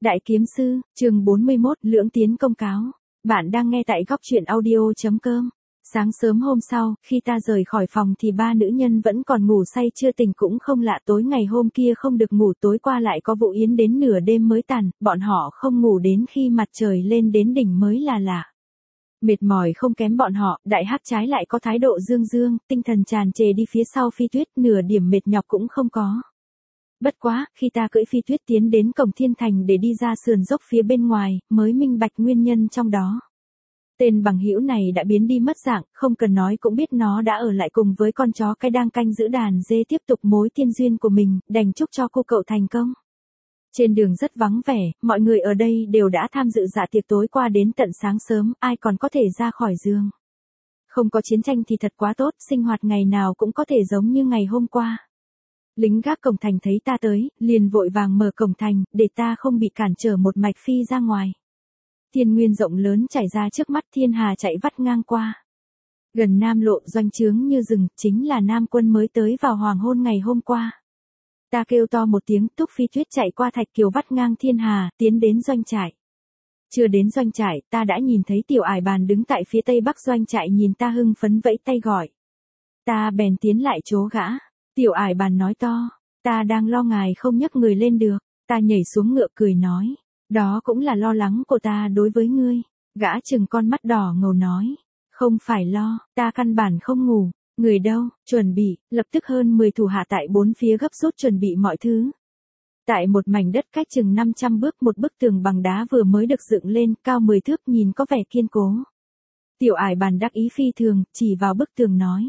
Đại kiếm sư, chương 41, lưỡng tiến công cáo. Bạn đang nghe tại góc truyện audio.com. Sáng sớm hôm sau, khi ta rời khỏi phòng thì ba nữ nhân vẫn còn ngủ say chưa tỉnh cũng không lạ, tối ngày hôm kia không được ngủ, tối qua lại có vụ yến đến nửa đêm mới tàn, bọn họ không ngủ đến khi mặt trời lên đến đỉnh mới là lạ. Mệt mỏi không kém bọn họ, đại hắc trái lại có thái độ dương dương, tinh thần tràn trề đi phía sau Phi Tuyết, nửa điểm mệt nhọc cũng không có. Bất quá, khi ta cưỡi Phi Tuyết tiến đến cổng thiên thành để đi ra sườn dốc phía bên ngoài, mới minh bạch nguyên nhân trong đó. Tên bằng hữu này đã biến đi mất dạng, không cần nói cũng biết nó đã ở lại cùng với con chó cái đang canh giữ đàn dê tiếp tục mối tiên duyên của mình, đành chúc cho cô cậu thành công. Trên đường rất vắng vẻ, mọi người ở đây đều đã tham dự dạ tiệc tối qua đến tận sáng sớm, ai còn có thể ra khỏi giường. Không có chiến tranh thì thật quá tốt, sinh hoạt ngày nào cũng có thể giống như ngày hôm qua. Lính gác cổng thành thấy ta tới, liền vội vàng mở cổng thành, để ta không bị cản trở một mạch phi ra ngoài. Thiên nguyên rộng lớn trải ra trước mắt, thiên hà chạy vắt ngang qua. Gần Nam Lộ doanh trướng như rừng, chính là Nam quân mới tới vào hoàng hôn ngày hôm qua. Ta kêu to một tiếng, Túc Phi Tuyết chạy qua thạch kiều vắt ngang thiên hà, tiến đến doanh trại. Chưa đến doanh trại, ta đã nhìn thấy Tiểu Ải Bàn đứng tại phía tây bắc doanh trại nhìn ta hưng phấn vẫy tay gọi. Ta bèn tiến lại chỗ gã. Tiểu Ải Bàn nói to, ta đang lo ngài không nhấc người lên được. Ta nhảy xuống ngựa cười nói, đó cũng là lo lắng của ta đối với ngươi. Gã chừng con mắt đỏ ngầu nói, không phải lo, ta căn bản không ngủ. Người đâu, chuẩn bị, lập tức hơn 10 thủ hạ tại bốn phía gấp rút chuẩn bị mọi thứ. Tại một mảnh đất cách chừng 500 bước, một bức tường bằng đá vừa mới được dựng lên, cao 10 thước, nhìn có vẻ kiên cố. Tiểu Ải Bàn đắc ý phi thường, chỉ vào bức tường nói,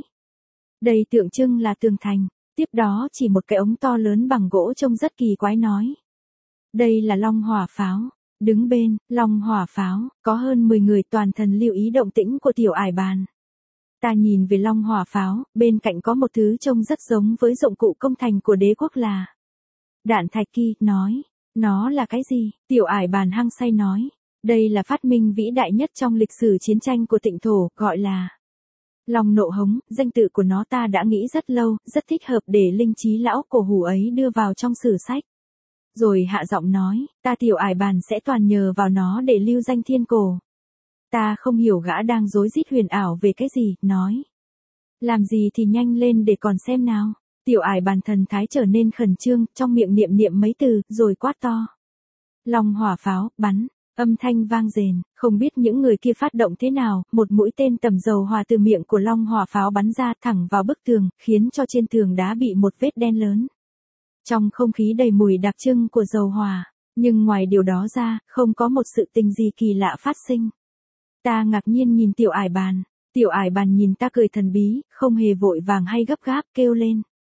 đây tượng trưng là tường thành. Tiếp đó chỉ một cái ống to lớn bằng gỗ trông rất kỳ quái nói, đây là long hỏa pháo. Đứng bên, long hỏa pháo, có hơn 10 người toàn thần lưu ý động tĩnh của Tiểu Ải Bàn. Ta nhìn về long hỏa pháo, bên cạnh có một thứ trông rất giống với dụng cụ công thành của đế quốc là đạn thạch kỳ, nói, nó là cái gì? Tiểu Ải Bàn hăng say nói, đây là phát minh vĩ đại nhất trong lịch sử chiến tranh của Tịnh thổ, gọi là Long Nộ Hống. Danh tự của nó ta đã nghĩ rất lâu, rất thích hợp để linh trí lão cổ hủ ấy đưa vào trong sử sách. Rồi hạ giọng nói, ta Tiểu Ải Bàn sẽ toàn nhờ vào nó để lưu danh thiên cổ. Ta không hiểu gã đang rối rít huyền ảo về cái gì, nói, làm gì thì nhanh lên để còn xem nào. Tiểu Ải Bàn thần thái trở nên khẩn trương, trong miệng niệm niệm mấy từ, rồi quát to, long hỏa pháo, bắn. Âm thanh vang rền, không biết những người kia phát động thế nào, một mũi tên tầm dầu hỏa từ miệng của long hỏa pháo bắn ra thẳng vào bức tường, khiến cho trên tường đá bị một vết đen lớn. Trong không khí đầy mùi đặc trưng của dầu hỏa, nhưng ngoài điều đó ra, không có một sự tình gì kỳ lạ phát sinh. Ta ngạc nhiên nhìn Tiểu Ải Bàn. Tiểu Ải Bàn nhìn ta cười thần bí, không hề vội vàng hay gấp gáp, kêu lên,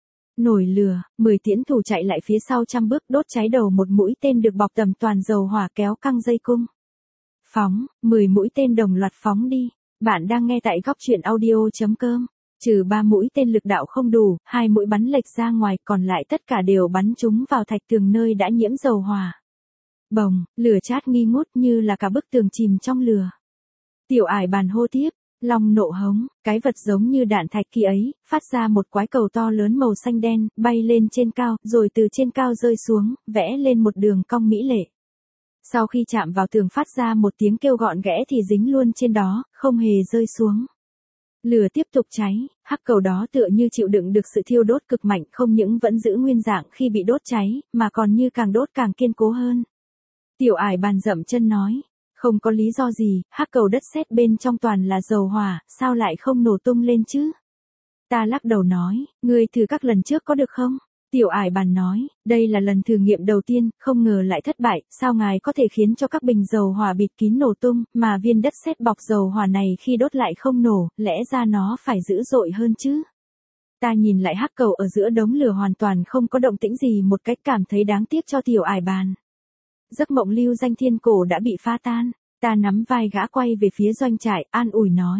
nổi lửa. 10 tiễn thủ chạy lại phía sau 100 bước, đốt cháy đầu một mũi tên được bọc tầm toàn dầu hỏa, kéo căng dây cung. Phóng, 10 mũi tên đồng loạt phóng đi. Bạn đang nghe tại góc truyện audio.com. Trừ 3 mũi tên lực đạo không đủ, 2 mũi bắn lệch ra ngoài, còn lại tất cả đều bắn trúng vào thạch tường nơi đã nhiễm dầu hỏa. Bồng, lửa chát nghi ngút như là cả bức tường chìm trong lửa. Tiểu Ải Bàn hô tiếp, long nộ hống. Cái vật giống như đạn thạch kỳ ấy, phát ra một quái cầu to lớn màu xanh đen, bay lên trên cao, rồi từ trên cao rơi xuống, vẽ lên một đường cong mỹ lệ. Sau khi chạm vào tường phát ra một tiếng kêu gọn ghẽ thì dính luôn trên đó, không hề rơi xuống. Lửa tiếp tục cháy, hắc cầu đó tựa như chịu đựng được sự thiêu đốt cực mạnh, không những vẫn giữ nguyên dạng khi bị đốt cháy, mà còn như càng đốt càng kiên cố hơn. Tiểu Ải Bàn dậm chân nói, không có lý do gì, hắc cầu đất sét bên trong toàn là dầu hỏa, sao lại không nổ tung lên chứ? Ta lắc đầu nói, ngươi thử các lần trước có được không? Tiểu Ải Bàn nói, đây là lần thử nghiệm đầu tiên, không ngờ lại thất bại, sao ngài có thể khiến cho các bình dầu hỏa bịt kín nổ tung, mà viên đất sét bọc dầu hỏa này khi đốt lại không nổ, lẽ ra nó phải dữ dội hơn chứ? Ta nhìn lại hắc cầu ở giữa đống lửa hoàn toàn không có động tĩnh gì, một cách cảm thấy đáng tiếc cho Tiểu Ải Bàn. Giấc mộng lưu danh thiên cổ đã bị phá tan. Ta nắm vai gã quay về phía doanh trại, an ủi nói,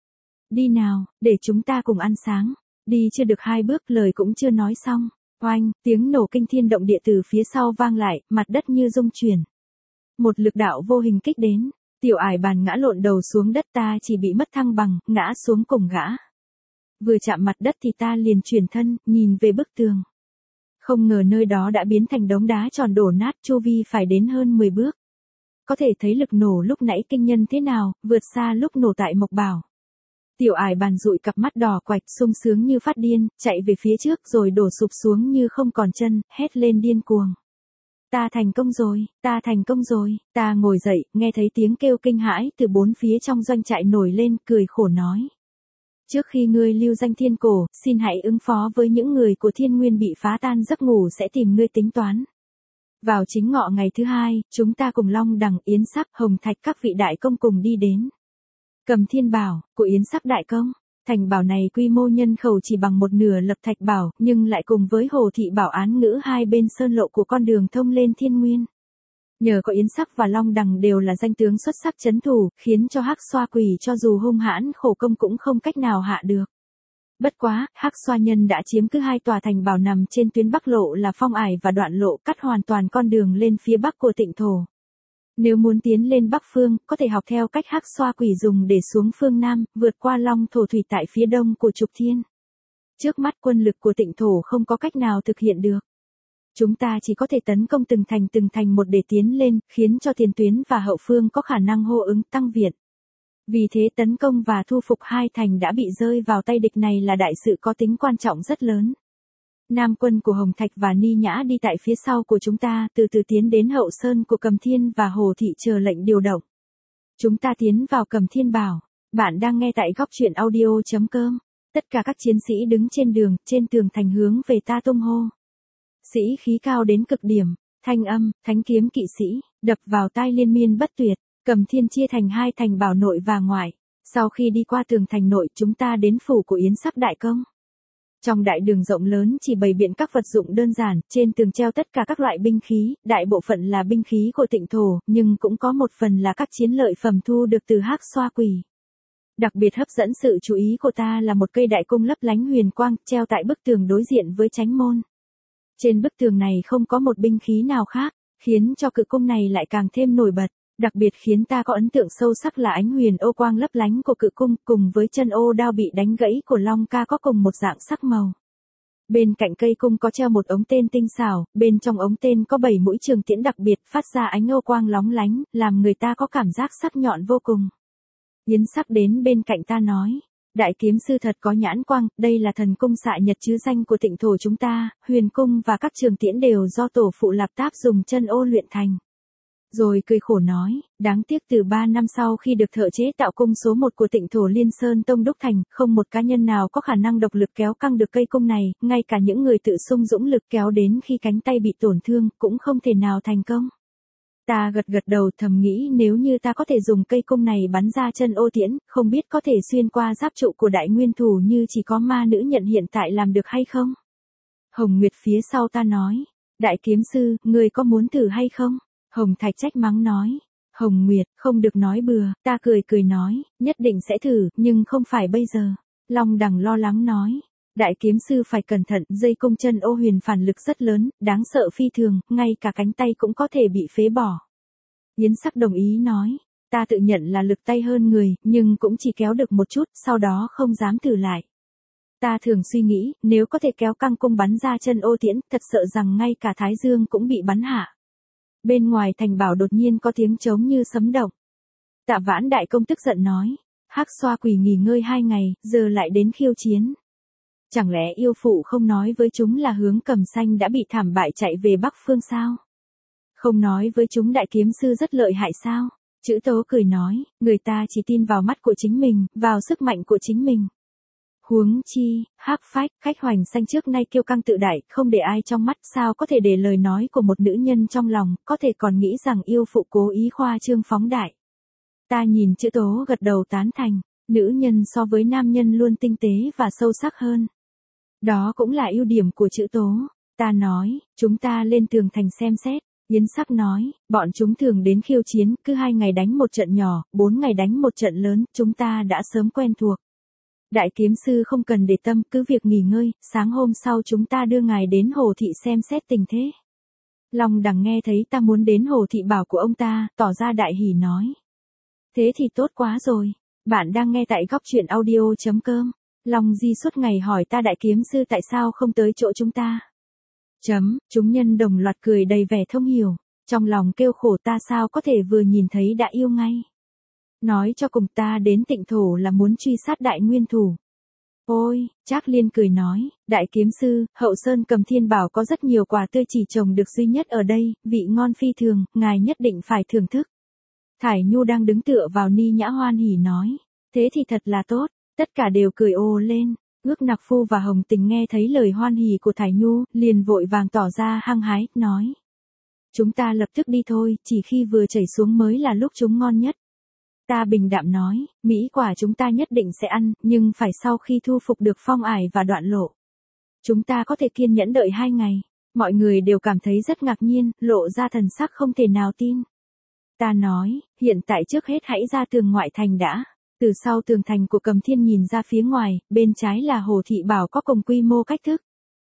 đi nào, để chúng ta cùng ăn sáng. Đi chưa được 2 bước, lời cũng chưa nói xong, oanh, tiếng nổ kinh thiên động địa từ phía sau vang lại, mặt đất như rung chuyển. Một lực đạo vô hình kích đến, Tiểu Ải Bàn ngã lộn đầu xuống đất, ta chỉ bị mất thăng bằng, ngã xuống cùng gã. Vừa chạm mặt đất thì ta liền chuyển thân, nhìn về bức tường. Không ngờ nơi đó đã biến thành đống đá tròn đổ nát, chu vi phải đến hơn 10 bước. Có thể thấy lực nổ lúc nãy kinh nhân thế nào, vượt xa lúc nổ tại Mộc Bảo. Tiểu Ải bàn dụi cặp mắt đỏ quạch, sung sướng như phát điên, chạy về phía trước rồi đổ sụp xuống như không còn chân, hét lên điên cuồng. Ta thành công rồi, ta thành công rồi, ta ngồi dậy, nghe thấy tiếng kêu kinh hãi từ bốn phía trong doanh trại nổi lên, cười khổ nói. Trước khi ngươi lưu danh thiên cổ, xin hãy ứng phó với những người của thiên nguyên bị phá tan giấc ngủ sẽ tìm ngươi tính toán. Vào chính ngọ ngày thứ hai, chúng ta cùng Long Đằng, Yến Sắc, Hồng Thạch các vị đại công cùng đi đến Cầm Thiên Bảo của Yến Sắc đại công. Thành bảo này quy mô nhân khẩu chỉ bằng một nửa Lập Thạch Bảo, nhưng lại cùng với Hồ Thị Bảo Án Ngữ hai bên sơn lộ của con đường thông lên thiên nguyên. Nhờ có Yến Sắc và Long Đằng đều là danh tướng xuất sắc trấn thủ, khiến cho Hắc Xoa Quỷ cho dù hung hãn khổ công cũng không cách nào hạ được. Bất quá, Hắc Xoa Nhân đã chiếm cứ hai tòa thành bảo nằm trên tuyến Bắc lộ là Phong Ải và Đoạn lộ, cắt hoàn toàn con đường lên phía bắc của Tịnh thổ. Nếu muốn tiến lên Bắc phương, có thể học theo cách Hắc Xoa Quỷ dùng để xuống phương Nam, vượt qua Long thổ thủy tại phía đông của Trục Thiên. Trước mắt quân lực của Tịnh thổ không có cách nào thực hiện được. Chúng ta chỉ có thể tấn công từng thành một để tiến lên, khiến cho tiền tuyến và hậu phương có khả năng hô ứng tăng viện. Vì thế tấn công và thu phục hai thành đã bị rơi vào tay địch này là đại sự có tính quan trọng rất lớn. Nam quân của Hồng Thạch và Ni Nhã đi tại phía sau của chúng ta, từ từ tiến đến hậu sơn của Cầm Thiên và Hồ Thị chờ lệnh điều động. Chúng ta tiến vào Cầm Thiên Bảo. Bạn đang nghe tại góc truyện audio.com. Tất cả các chiến sĩ đứng trên đường, trên tường thành hướng về ta tung hô. Sĩ khí cao đến cực điểm, thanh âm, thánh kiếm kỵ sĩ, đập vào tai liên miên bất tuyệt. Cầm Thiên chia thành hai thành bảo nội và ngoại. Sau khi đi qua tường thành nội, chúng ta đến phủ của Yến Sắc đại công. Trong đại đường rộng lớn chỉ bày biện các vật dụng đơn giản, trên tường treo tất cả các loại binh khí, đại bộ phận là binh khí của Tịnh thổ, nhưng cũng có một phần là các chiến lợi phẩm thu được từ Hắc Xoa Quỷ. Đặc biệt hấp dẫn sự chú ý của ta là một cây đại cung lấp lánh huyền quang, treo tại bức tường đối diện với chánh môn. Trên bức tường này không có một binh khí nào khác, khiến cho cự cung này lại càng thêm nổi bật. Đặc biệt khiến ta có ấn tượng sâu sắc là ánh huyền ô quang lấp lánh của cự cung cùng với chân ô đao bị đánh gãy của Long Ca có cùng một dạng sắc màu. Bên cạnh cây cung có treo một ống tên tinh xảo, bên trong ống tên có 7 mũi trường tiễn đặc biệt phát ra ánh ô quang lóng lánh, làm người ta có cảm giác sắc nhọn vô cùng. Yến Sắc đến bên cạnh ta nói, đại kiếm sư thật có nhãn quang, đây là thần cung xạ nhật chứ danh của Tịnh thổ chúng ta, huyền cung và các trường tiễn đều do tổ phụ Lạp Táp dùng chân ô luyện thành. Rồi cười khổ nói, đáng tiếc từ 3 năm sau khi được thợ chế tạo cung số 1 của Tịnh thổ Liên Sơn Tông đúc thành, không một cá nhân nào có khả năng độc lực kéo căng được cây cung này, ngay cả những người tự sung dũng lực kéo đến khi cánh tay bị tổn thương, cũng không thể nào thành công. Ta gật đầu thầm nghĩ nếu như ta có thể dùng cây cung này bắn ra chân ô tiễn, không biết có thể xuyên qua giáp trụ của đại nguyên thủ như chỉ có ma nữ nhận hiện tại làm được hay không. Hồng Nguyệt phía sau ta nói, đại kiếm sư, người có muốn thử hay không? Hồng Thạch trách mắng nói, Hồng Nguyệt, không được nói bừa, ta cười nói, nhất định sẽ thử, nhưng không phải bây giờ. Long Đằng lo lắng nói, đại kiếm sư phải cẩn thận, dây cung chân ô huyền phản lực rất lớn, đáng sợ phi thường, ngay cả cánh tay cũng có thể bị phế bỏ. Yến Sắc đồng ý nói, ta tự nhận là lực tay hơn người, nhưng cũng chỉ kéo được một chút, sau đó không dám thử lại. Ta thường suy nghĩ, nếu có thể kéo căng cung bắn ra chân ô tiễn, thật sợ rằng ngay cả Thái Dương cũng bị bắn hạ. Bên ngoài thành bảo đột nhiên có tiếng trống như sấm động. Tạ Vãn đại công tức giận nói, Hắc Xoa Quỷ nghỉ ngơi 2 ngày, giờ lại đến khiêu chiến. Chẳng lẽ yêu phụ không nói với chúng là hướng Cầm Xanh đã bị thảm bại chạy về Bắc phương sao? Không nói với chúng đại kiếm sư rất lợi hại sao? Chữ Tố cười nói, người ta chỉ tin vào mắt của chính mình, vào sức mạnh của chính mình. Huống chi, Hắc Phách, Khách Hoành Xanh trước nay kiêu căng tự đại, không để ai trong mắt, sao có thể để lời nói của một nữ nhân trong lòng, có thể còn nghĩ rằng yêu phụ cố ý khoa trương phóng đại. Ta nhìn Chữ Tố gật đầu tán thành, nữ nhân so với nam nhân luôn tinh tế và sâu sắc hơn. Đó cũng là ưu điểm của Chữ Tố. Ta nói, chúng ta lên tường thành xem xét. Yến Sắc nói, bọn chúng thường đến khiêu chiến, cứ 2 ngày đánh một trận nhỏ, 4 ngày đánh một trận lớn, chúng ta đã sớm quen thuộc. Đại kiếm sư không cần để tâm, cứ việc nghỉ ngơi, sáng hôm sau chúng ta đưa ngài đến Hồ Thị xem xét tình thế. Long Đằng nghe thấy ta muốn đến Hồ Thị bảo của ông ta, tỏ ra đại hỉ nói. Thế thì tốt quá rồi, bạn đang nghe tại góc truyện audio.com. Long Di suốt ngày hỏi ta đại kiếm sư tại sao không tới chỗ chúng ta. Chúng nhân đồng loạt cười đầy vẻ thông hiểu, trong lòng kêu khổ ta sao có thể vừa nhìn thấy đã yêu ngay. Nói cho cùng ta đến Tịnh Thổ là muốn truy sát đại nguyên thủ. Ôi, Trác Liên cười nói, đại kiếm sư, Hậu Sơn Cầm Thiên Bảo có rất nhiều quả tươi chỉ trồng được duy nhất ở đây, vị ngon phi thường, ngài nhất định phải thưởng thức. Thải Nhu đang đứng tựa vào Ni Nhã hoan hỉ nói, thế thì thật là tốt, tất cả đều cười ồ lên. Ước Nặc Phu và Hồng Tình nghe thấy lời hoan hỉ của Thải Nhu, liền vội vàng tỏ ra hăng hái, nói. Chúng ta lập tức đi thôi, chỉ khi vừa chảy xuống mới là lúc chúng ngon nhất. Ta bình đạm nói, mỹ quả chúng ta nhất định sẽ ăn, nhưng phải sau khi thu phục được Phong Ải và Đoạn Lộ. Chúng ta có thể kiên nhẫn đợi 2 ngày. Mọi người đều cảm thấy rất ngạc nhiên, lộ ra thần sắc không thể nào tin. Ta nói, hiện tại trước hết hãy ra tường ngoại thành đã. Từ sau tường thành của Cầm Thiên nhìn ra phía ngoài, bên trái là Hồ Thị Bảo có cùng quy mô cách thức.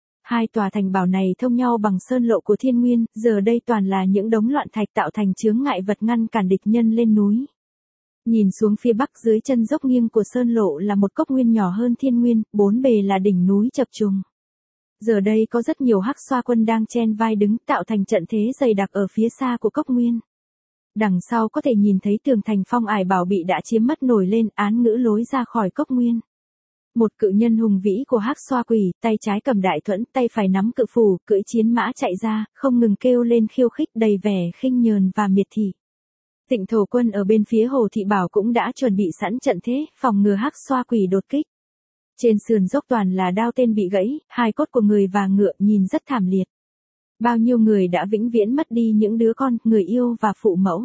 2 tòa thành bảo này thông nhau bằng sơn lộ của Thiên Nguyên, giờ đây toàn là những đống loạn thạch tạo thành chướng ngại vật ngăn cản địch nhân lên núi. Nhìn xuống phía bắc dưới chân dốc nghiêng của sơn lộ là một cốc nguyên nhỏ hơn Thiên Nguyên, 4 bề là đỉnh núi chập trùng. Giờ đây có rất nhiều hắc xoa quân đang chen vai đứng tạo thành trận thế dày đặc ở phía xa của cốc nguyên. Đằng sau có thể nhìn thấy tường thành Phong Ải Bảo bị đã chiếm mất nổi lên, án ngữ lối ra khỏi cốc nguyên. Một cự nhân hùng vĩ của hắc xoa quỷ, tay trái cầm đại thuẫn, tay phải nắm cự phủ, cưỡi chiến mã chạy ra, không ngừng kêu lên khiêu khích đầy vẻ khinh nhờn và miệt thị. Tịnh Thổ quân ở bên phía Hồ Thị Bảo cũng đã chuẩn bị sẵn trận thế, phòng ngừa hắc xoa quỷ đột kích. Trên sườn dốc toàn là đao tên bị gãy, hài cốt của người và ngựa nhìn rất thảm liệt. Bao nhiêu người đã vĩnh viễn mất đi những đứa con, người yêu và phụ mẫu.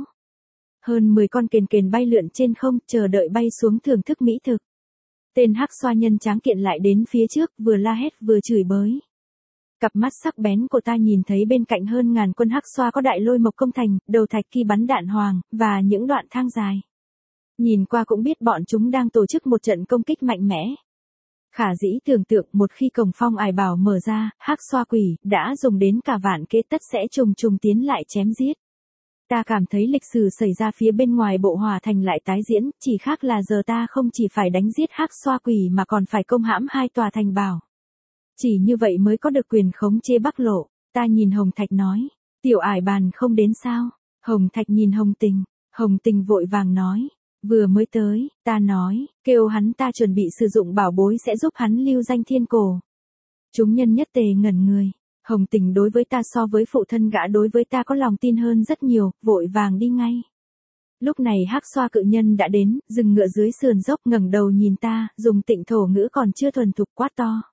Hơn 10 con kền kền bay lượn trên không, chờ đợi bay xuống thưởng thức mỹ thực. Tên hắc xoa nhân tráng kiện lại đến phía trước, vừa la hét vừa chửi bới. Cặp mắt sắc bén của ta nhìn thấy bên cạnh hơn ngàn quân hắc xoa có đại lôi mộc công thành, đầu thạch kỳ bắn đạn hoàng, và những đoạn thang dài. Nhìn qua cũng biết bọn chúng đang tổ chức một trận công kích mạnh mẽ. Khả dĩ tưởng tượng một khi cổng Phong Ải Bảo mở ra, hắc xoa quỷ đã dùng đến cả vạn kế tất sẽ trùng trùng tiến lại chém giết. Ta cảm thấy lịch sử xảy ra phía bên ngoài bộ hòa thành lại tái diễn, chỉ khác là giờ ta không chỉ phải đánh giết hắc xoa quỷ mà còn phải công hãm 2 tòa thành bảo. Chỉ như vậy mới có được quyền khống chế Bắc Lộ. Ta nhìn Hồng Thạch nói, Tiểu Ải bàn không đến sao? Hồng Thạch nhìn Hồng Tình vội vàng nói, vừa mới tới. Ta nói, kêu hắn ta chuẩn bị sử dụng bảo bối sẽ giúp hắn lưu danh thiên cổ. Chúng nhân nhất tề ngẩn người. Hồng Tình đối với ta so với phụ thân gã đối với ta có lòng tin hơn rất nhiều, vội vàng đi ngay. Lúc này hắc xoa cự nhân đã đến, dừng ngựa dưới sườn dốc, ngẩng đầu nhìn ta, dùng Tịnh Thổ ngữ còn chưa thuần thục quát to.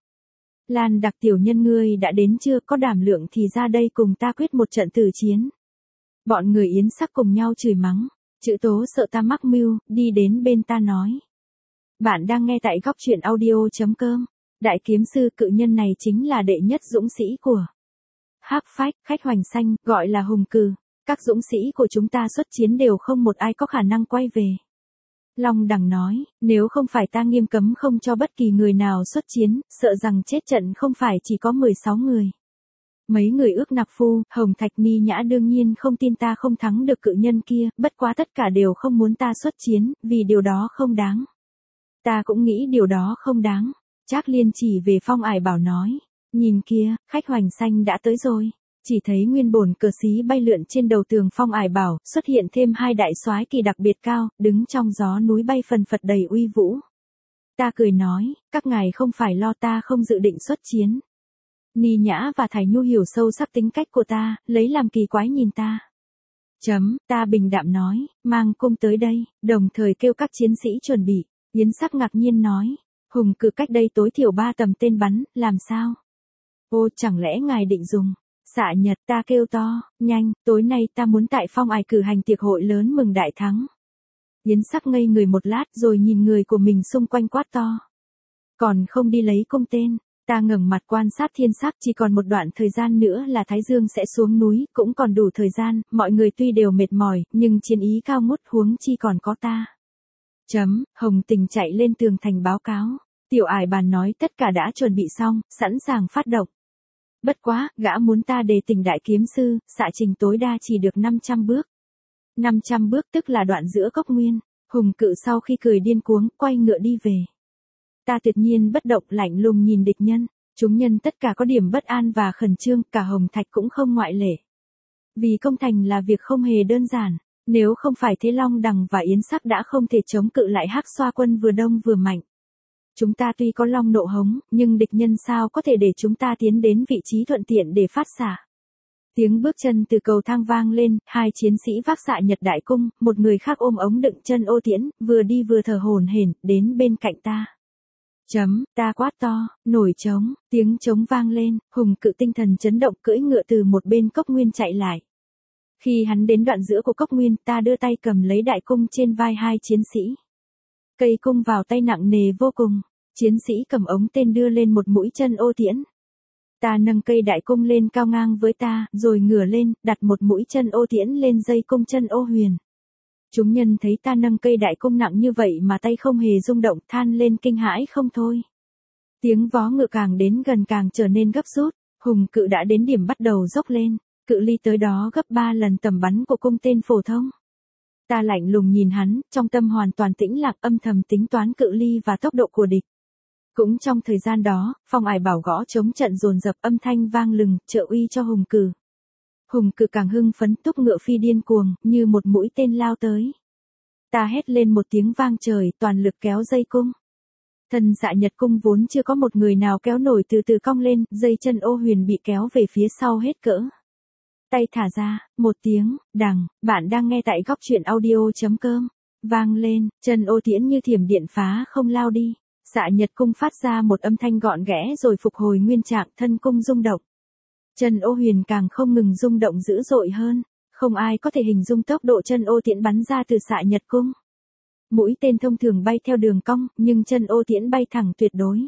Lan Đặc tiểu nhân ngươi đã đến chưa, có đảm lượng thì ra đây cùng ta quyết một trận tử chiến. Bọn người Yến Sắc cùng nhau chửi mắng, Chữ Tố sợ ta mắc mưu, đi đến bên ta nói. Bạn đang nghe tại góc truyện audio.com. Đại kiếm sư cự nhân này chính là đệ nhất dũng sĩ của Hắc Phách, Khách Hoành Xanh, gọi là Hùng Cừ. Các dũng sĩ của chúng ta xuất chiến đều không một ai có khả năng quay về. Long Đằng nói, nếu không phải ta nghiêm cấm không cho bất kỳ người nào xuất chiến, sợ rằng chết trận không phải chỉ có 16 người. Mấy người Ước Nặc Phu, Hồng Thạch Ni Nhã đương nhiên không tin ta không thắng được cự nhân kia, bất quá tất cả đều không muốn ta xuất chiến, vì điều đó không đáng. Ta cũng nghĩ điều đó không đáng. Trác Liên chỉ về Phong Ải Bảo nói, nhìn kia, Khách Hoành Xanh đã tới rồi. Chỉ thấy nguyên bổn cờ xí bay lượn trên đầu tường Phong Ải Bảo, xuất hiện thêm 2 đại soái kỳ đặc biệt cao, đứng trong gió núi bay phần phật đầy uy vũ. Ta cười nói, các ngài không phải lo ta không dự định xuất chiến. Ni Nhã và Thải Nhu hiểu sâu sắc tính cách của ta, lấy làm kỳ quái nhìn ta. Ta bình đạm nói, mang cung tới đây, đồng thời kêu các chiến sĩ chuẩn bị. Yến Sắc ngạc nhiên nói, Hùng Cừ cách đây tối thiểu 3 tầm tên bắn, làm sao? Ô, chẳng lẽ ngài định dùng xạ nhật? Ta kêu to, nhanh, tối nay ta muốn tại Phong Ải cử hành tiệc hội lớn mừng đại thắng. Yến Sắc ngây người một lát rồi nhìn người của mình xung quanh quát to. Còn không đi lấy cung tên. Ta ngẩng mặt quan sát thiên sắc, chỉ còn một đoạn thời gian nữa là Thái Dương sẽ xuống núi, cũng còn đủ thời gian, mọi người tuy đều mệt mỏi, nhưng chiến ý cao ngút, huống chi còn có ta. Hồng Tình chạy lên tường thành báo cáo. Tiểu Ải bàn nói tất cả đã chuẩn bị xong, sẵn sàng phát động. Bất quá, gã muốn ta đề tình đại kiếm sư, xạ trình tối đa chỉ được 500 bước. 500 bước tức là đoạn giữa cốc nguyên. Hùng Cự sau khi cười điên cuống, quay ngựa đi về. Ta tuyệt nhiên bất động, lạnh lùng nhìn địch nhân. Chúng nhân tất cả có điểm bất an và khẩn trương, cả Hồng Thạch cũng không ngoại lệ. Vì công thành là việc không hề đơn giản, nếu không phải thế Long Đằng và Yến Sắc đã không thể chống cự lại Hắc Xoa quân vừa đông vừa mạnh. Chúng ta tuy có Long Nộ Hống, nhưng địch nhân sao có thể để chúng ta tiến đến vị trí thuận tiện để phát xạ. Tiếng bước chân từ cầu thang vang lên, hai chiến sĩ vác xạ nhật đại cung, một người khác ôm ống đựng chân ô tiễn, vừa đi vừa thở hổn hển, đến bên cạnh ta. Ta quát to, nổi trống, tiếng trống vang lên, Hùng Cự tinh thần chấn động cưỡi ngựa từ một bên cốc nguyên chạy lại. Khi hắn đến đoạn giữa của cốc nguyên, ta đưa tay cầm lấy đại cung trên vai hai chiến sĩ. Cây cung vào tay nặng nề vô cùng, chiến sĩ cầm ống tên đưa lên một mũi chân ô tiễn. Ta nâng cây đại cung lên cao ngang với ta, rồi ngửa lên, đặt một mũi chân ô tiễn lên dây cung chân ô huyền. Chúng nhân thấy ta nâng cây đại cung nặng như vậy mà tay không hề rung động, than lên kinh hãi không thôi. Tiếng vó ngựa càng đến gần càng trở nên gấp rút, Hùng Cự đã đến điểm bắt đầu dốc lên, cự ly tới đó gấp 3 lần tầm bắn của cung tên phổ thông. Ta lạnh lùng nhìn hắn, trong tâm hoàn toàn tĩnh lặng, âm thầm tính toán cự ly và tốc độ của địch. Cũng trong thời gian đó, Phong Ải Bảo gõ trống trận dồn dập, âm thanh vang lừng, trợ uy cho Hùng Cự. Hùng Cự càng hưng phấn, thúc ngựa phi điên cuồng, như một mũi tên lao tới. Ta hét lên một tiếng vang trời, toàn lực kéo dây cung. Thân xạ nhật cung vốn chưa có một người nào kéo nổi từ từ cong lên, dây chân ô huyền bị kéo về phía sau hết cỡ. Tay thả ra, một tiếng, đằng, bạn đang nghe tại góc truyện audio.com. Vang lên, chân ô tiễn như thiểm điện phá không lao đi. Xạ nhật cung phát ra một âm thanh gọn ghẽ rồi phục hồi nguyên trạng, thân cung rung động. Chân ô huyền càng không ngừng rung động dữ dội hơn, không ai có thể hình dung tốc độ chân ô tiễn bắn ra từ xạ nhật cung. Mũi tên thông thường bay theo đường cong, nhưng chân ô tiễn bay thẳng tuyệt đối.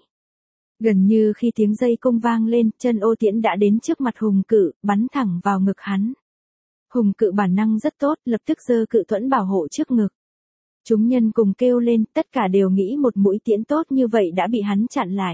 Gần như khi tiếng dây cung vang lên, chân ô tiễn đã đến trước mặt Hùng Cự, bắn thẳng vào ngực hắn. Hùng Cự bản năng rất tốt, lập tức giơ cự thuẫn bảo hộ trước ngực. Chúng nhân cùng kêu lên, tất cả đều nghĩ một mũi tiễn tốt như vậy đã bị hắn chặn lại.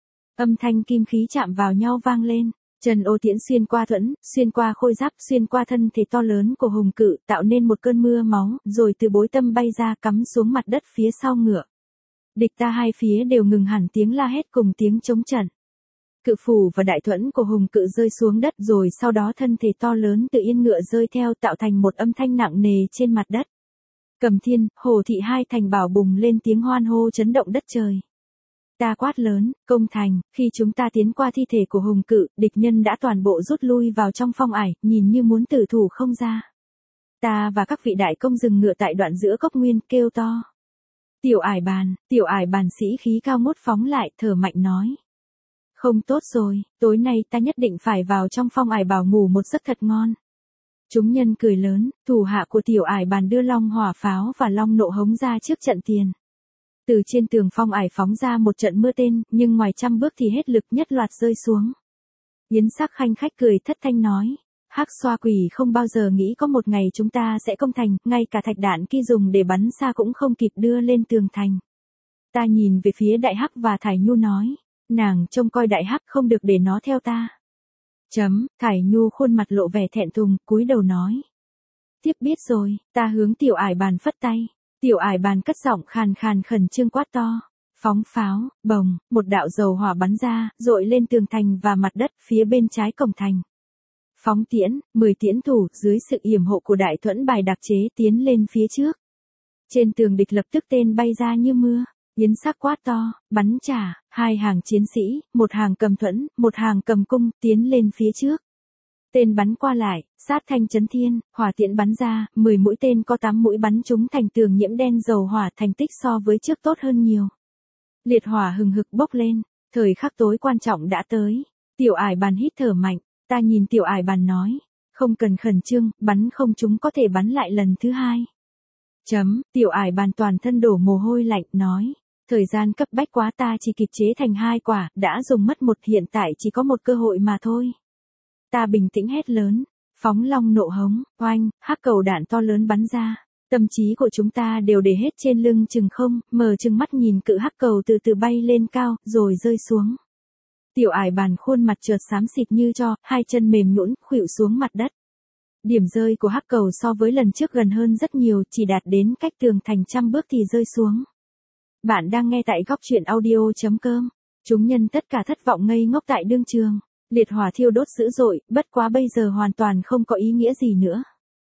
Âm thanh kim khí chạm vào nhau vang lên, chân ô tiễn xuyên qua thuẫn, xuyên qua khôi giáp, xuyên qua thân thể to lớn của Hùng Cự, tạo nên một cơn mưa máu, rồi từ bối tâm bay ra cắm xuống mặt đất phía sau ngựa. Địch ta hai phía đều ngừng hẳn tiếng la hét cùng tiếng chống trận. Cự phủ và đại thuẫn của Hùng Cự rơi xuống đất, rồi sau đó thân thể to lớn từ yên ngựa rơi theo, tạo thành một âm thanh nặng nề trên mặt đất. Cầm Thiên, Hồ Thị hai thành bảo bùng lên tiếng hoan hô chấn động đất trời. Ta quát lớn, công thành, khi chúng ta tiến qua thi thể của Hùng Cự, địch nhân đã toàn bộ rút lui vào trong Phong Ải, nhìn như muốn tử thủ không ra. Ta và các vị đại công dừng ngựa tại đoạn giữa cốc nguyên, kêu to. Tiểu Ải bàn sĩ khí cao ngút phóng lại, thở mạnh nói. Không tốt rồi, tối nay ta nhất định phải vào trong Phong Ải Bảo ngủ một giấc thật ngon. Chúng nhân cười lớn, thủ hạ của Tiểu Ải bàn đưa long hỏa pháo và long nộ hống ra trước trận tiền. Từ trên tường Phong Ải phóng ra một trận mưa tên, nhưng ngoài 100 bước thì hết lực, nhất loạt rơi xuống. Yến Sắc khanh khách cười thất thanh nói. Hắc Xoa quỷ không bao giờ nghĩ có một ngày chúng ta sẽ công thành, ngay cả thạch đạn khi dùng để bắn xa cũng không kịp đưa lên tường thành. Ta nhìn về phía Đại Hắc và Thải Nhu nói, nàng trông coi Đại Hắc không được để nó theo ta. Thải Nhu khuôn mặt lộ vẻ thẹn thùng, cúi đầu nói. Tiếp biết rồi, ta hướng Tiểu Ải bàn phất tay. Tiểu Ải bàn cất giọng khàn khàn khẩn trương quát to. Phóng pháo, bồng, một đạo dầu hỏa bắn ra, dội lên tường thành và mặt đất phía bên trái cổng thành. Phóng tiễn, 10 tiễn thủ, dưới sự yểm hộ của đại thuẫn bài đặc chế tiến lên phía trước. Trên tường địch lập tức tên bay ra như mưa. Yến Sắc quát to, bắn trả, 2 hàng chiến sĩ, một hàng cầm thuẫn, một hàng cầm cung, tiến lên phía trước. Tên bắn qua lại, sát thanh chấn thiên, hỏa tiễn bắn ra, 10 mũi tên có 8 mũi bắn trúng thành tường nhiễm đen dầu hỏa, thành tích so với trước tốt hơn nhiều. Liệt hỏa hừng hực bốc lên, thời khắc tối quan trọng đã tới. Tiểu Ải bàn hít thở mạnh, ta nhìn Tiểu Ải bàn nói, không cần khẩn trương, bắn không chúng có thể bắn lại lần thứ 2. Tiểu Ải bàn toàn thân đổ mồ hôi lạnh, nói, thời gian cấp bách quá, ta chỉ kịp chế thành 2 quả, đã dùng mất 1, hiện tại chỉ có 1 cơ hội mà thôi. Ta bình tĩnh hét lớn, phóng long nộ hống, oanh, hắc cầu đạn to lớn bắn ra, tâm trí của chúng ta đều để hết trên lưng chừng không, mở chừng mắt nhìn cự hắc cầu từ từ bay lên cao, rồi rơi xuống. Tiểu Ải bàn khuôn mặt chợt xám xịt như tro, 2 chân mềm nhũn, khuỵu xuống mặt đất. Điểm rơi của hắc cầu so với lần trước gần hơn rất nhiều, chỉ đạt đến cách tường thành 100 bước thì rơi xuống. Bạn đang nghe tại góc truyện audio.com. Chúng nhân tất cả thất vọng ngây ngốc tại đương trường. Liệt hỏa thiêu đốt dữ dội, bất quá bây giờ hoàn toàn không có ý nghĩa gì nữa.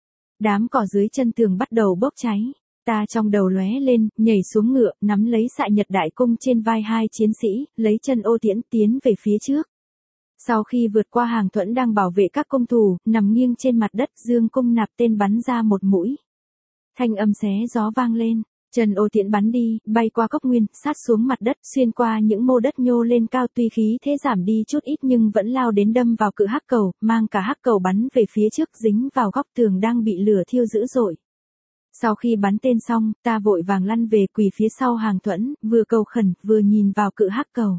Đám cỏ dưới chân tường bắt đầu bốc cháy. Ta trong đầu lóe lên, nhảy xuống ngựa, nắm lấy xạ nhật đại cung trên vai hai chiến sĩ, lấy chân ô tiễn tiến về phía trước. Sau khi vượt qua hàng thuẫn đang bảo vệ các công thủ, nằm nghiêng trên mặt đất, dương cung nạp tên bắn ra một mũi. Thanh âm xé gió vang lên, chân ô tiễn bắn đi, bay qua cốc nguyên, sát xuống mặt đất, xuyên qua những mô đất nhô lên cao, tuy khí thế giảm đi chút ít nhưng vẫn lao đến đâm vào cự hắc cầu, mang cả hắc cầu bắn về phía trước, dính vào góc tường đang bị lửa thiêu dữ dội. Sau khi bắn tên xong, ta vội vàng lăn về quỳ phía sau hàng thuẫn, vừa cầu khẩn, vừa nhìn vào cự hắc cầu.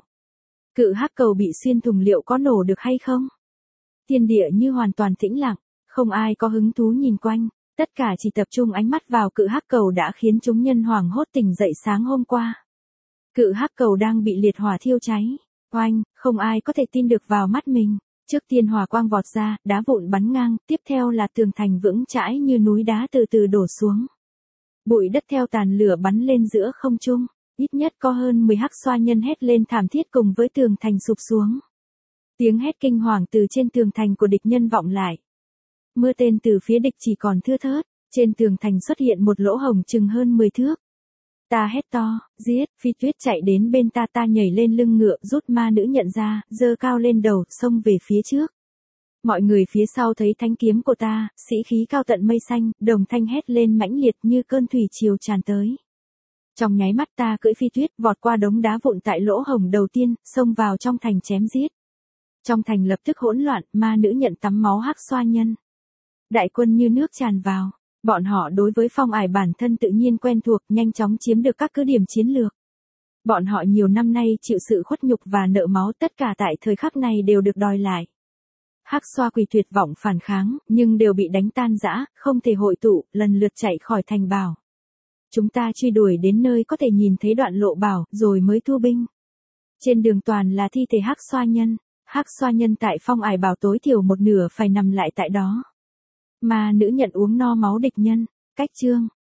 Cự hắc cầu bị xuyên thủng liệu có nổ được hay không? Thiên địa như hoàn toàn tĩnh lặng, không ai có hứng thú nhìn quanh, tất cả chỉ tập trung ánh mắt vào cự hắc cầu đã khiến chúng nhân hoảng hốt tỉnh dậy sáng hôm qua. Cự hắc cầu đang bị liệt hỏa thiêu cháy, oanh, không ai có thể tin được vào mắt mình. Trước tiên hỏa quang vọt ra, đá vụn bắn ngang, tiếp theo là tường thành vững chãi như núi đá từ từ đổ xuống. Bụi đất theo tàn lửa bắn lên giữa không trung, ít nhất có hơn 10 hắc xoa nhân hét lên thảm thiết cùng với tường thành sụp xuống. Tiếng hét kinh hoàng từ trên tường thành của địch nhân vọng lại. Mưa tên từ phía địch chỉ còn thưa thớt, trên tường thành xuất hiện một lỗ hổng chừng hơn 10 thước. Ta hét to, giết, Phi Tuyết chạy đến bên ta, ta nhảy lên lưng ngựa, rút ma nữ nhận ra, giơ cao lên đầu, xông về phía trước. Mọi người phía sau thấy thanh kiếm của ta, sĩ khí cao tận mây xanh, đồng thanh hét lên mãnh liệt như cơn thủy triều tràn tới. Trong nháy mắt ta cưỡi Phi Tuyết vọt qua đống đá vụn tại lỗ hổng đầu tiên, xông vào trong thành chém giết. Trong thành lập tức hỗn loạn, ma nữ nhận tắm máu hắc xoa nhân. Đại quân như nước tràn vào. Bọn họ đối với phong ải bản thân tự nhiên quen thuộc, nhanh chóng chiếm được các cứ điểm chiến lược. Bọn họ nhiều năm nay chịu sự khuất nhục và nợ máu, tất cả tại thời khắc này đều được đòi lại. Hắc xoa quỳ tuyệt vọng phản kháng, nhưng đều bị đánh tan rã, không thể hội tụ, lần lượt chạy khỏi thành bảo. Chúng ta truy đuổi đến nơi có thể nhìn thấy đoạn lộ bảo, rồi mới thu binh. Trên đường toàn là thi thể hắc xoa nhân. Hắc xoa nhân tại phong ải bảo tối thiểu một nửa phải nằm lại tại đó. Ma nữ nhận uống no máu địch nhân. Cách chương